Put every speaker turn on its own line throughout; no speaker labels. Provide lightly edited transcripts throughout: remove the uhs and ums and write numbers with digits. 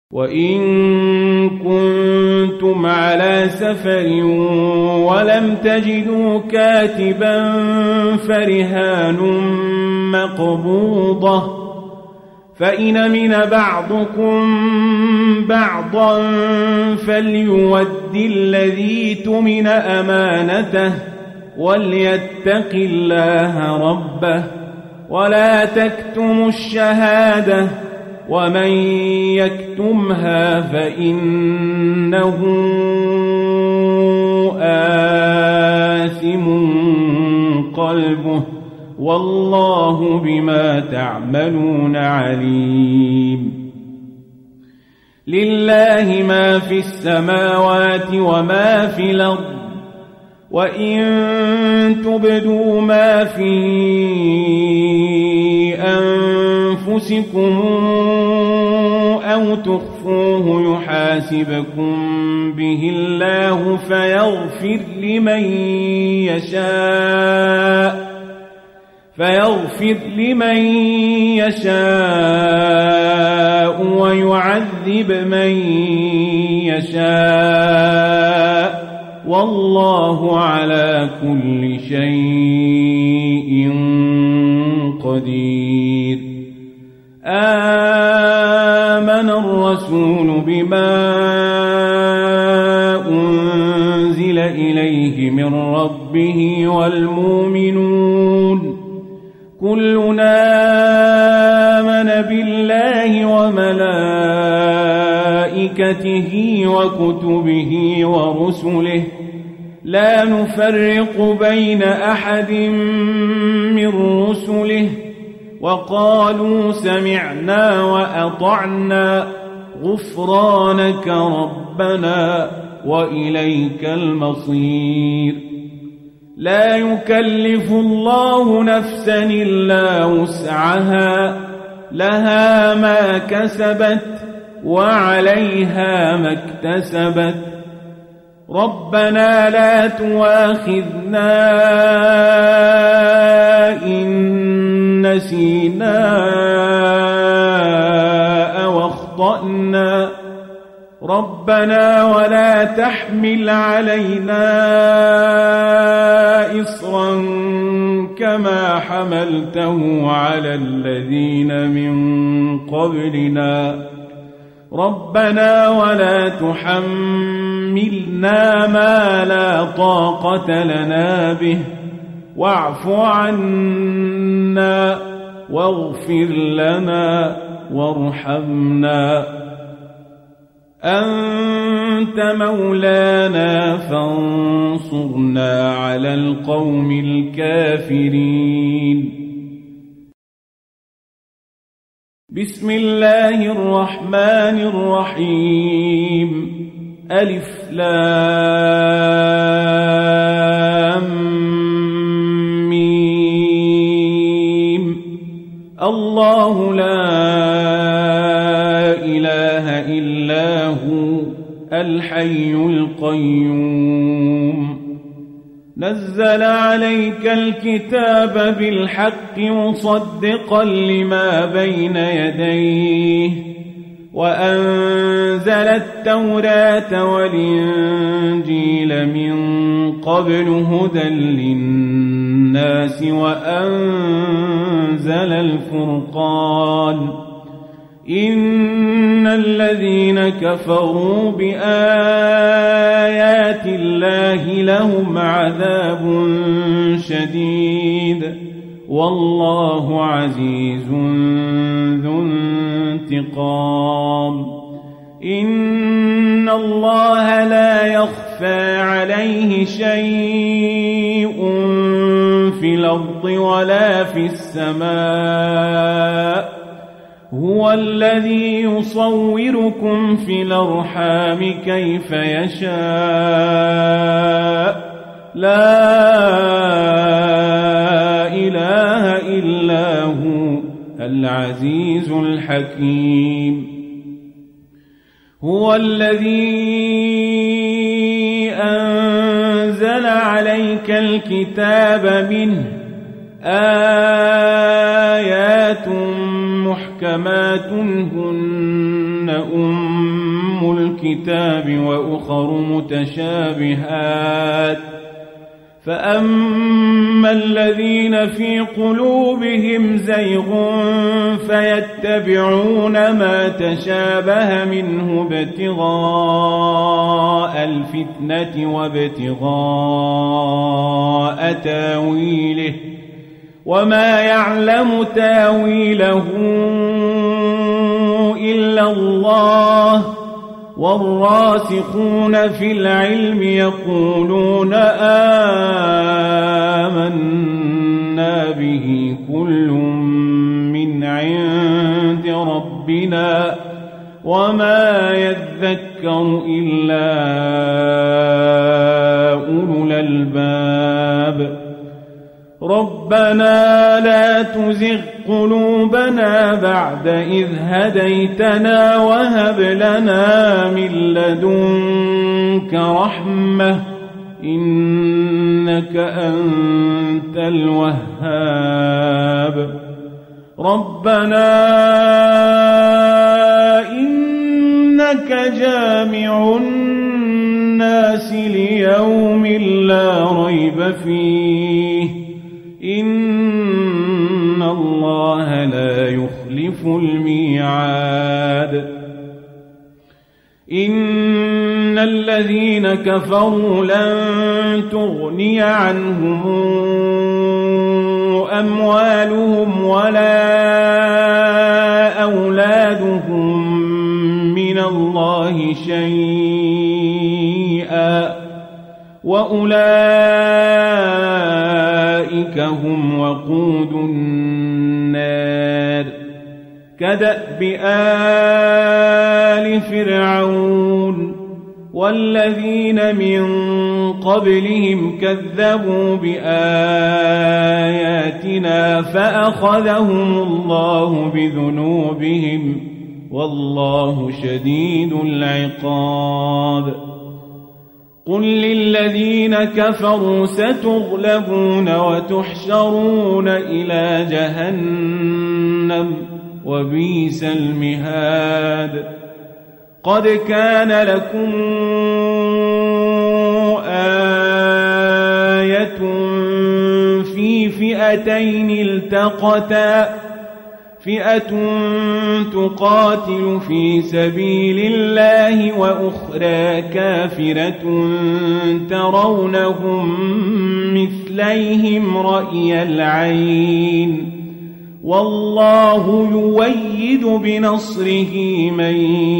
وإن كنتم على سفر ولم تجدوا كاتبا فرهان مقبوضة، فإن أمن بعضكم بعضا فليؤد الذي اؤتمن أمانته وليتق الله ربه ولا تكتموا الشهادة ومن يكتمها فإنه آثم قلبه والله بما تعملون عليم. لله ما في السماوات وما في الأرض، وإن تبدوا ما في أنفسكم أو تخفوه يحاسبكم به الله فيغفر لمن يشاء ويعذب من يشاء والله على كل شيء قدير. آمن الرسول بما أنزل إليه من ربه والمؤمنون كلنا آمن بالله وملائكته وكتبه ورسله لا نفرق بين أحد من رسله وقالوا سمعنا وأطعنا غفرانك ربنا وإليك المصير. لا يكلف الله نفسا إلا وسعها لها ما كسبت وعليها ما اكتسبت. ربنا لا تؤاخذنا إن نسينا أو أخطأنا ربنا ولا تحمل علينا إصرا كما حملته على الذين من قبلنا ربنا ولا تحملنا ما لا طاقة لنا به واعف عنا واغفر لنا وارحمنا أنت مولانا فانصرنا على القوم الكافرين. بسم الله الرحمن الرحيم. ألف لام ميم. الله لا إله إلا هو الحي القيوم نزل عليك الكتاب بالحق مصدقا لما بين يديه وأنزل التوراة والإنجيل من قبل هدى للناس وأنزل الفرقان إن الذين كفروا بآيات الله لهم عذاب شديد والله عزيز ذو انتقام. إن الله لا يخفى عليه شيء في الأرض ولا في السماء هو الذي يصوركم في الأرحام كيف يشاء لا إله إلا هو العزيز الحكيم. هو الذي أنزل عليك الكتاب منه آيات محكمات هن أم الكتاب وأخر متشابهات فأما الذين في قلوبهم زيغ فيتبعون ما تشابه منه ابتغاء الفتنة وابتغاء تاويله وما يعلم تاويله إلا الله والراسخون في العلم يقولون آمنا به كل من عند ربنا وما يذكر إلا أولو الألباب ربنا لا تزغ قلوبنا بعد إذ هديتنا وهب لنا من لدنك رحمة إنك أنت الوهاب ربنا إنك جامع الناس ليوم لا ريب فيه إن الله لا يخلف الميعاد إن الذين كفروا لن تغني عنهم أموالهم ولا أولادهم من الله شيئا وأولئك هم وقود النار كدأب آل فرعون والذين من قبلهم كذبوا بآياتنا فأخذهم الله بذنوبهم والله شديد العقاب قل للذين كفروا ستغلبون وتحشرون إلى جهنم وبئس المهاد قد كان لكم آية في فئتين التقتا فئة تقاتل في سبيل الله وأخرى كافرة ترونهم مثليهم رأي العين والله يؤيد بنصره من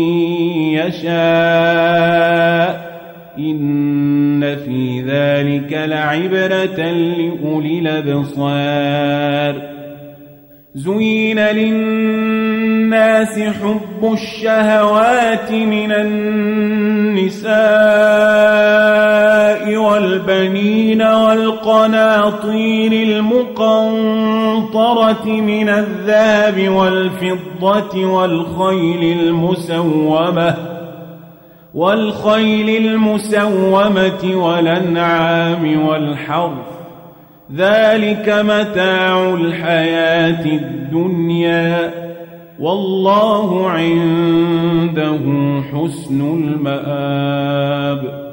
يشاء إن في ذلك لعبرة لأولي الأبصار زين للناس حب الشهوات من النساء والبنين والقناطير المقنطرة من الذهب والفضة والخيل المسومة والأنعام والحرث ذلك متاع الحياة الدنيا والله عنده حسن المآب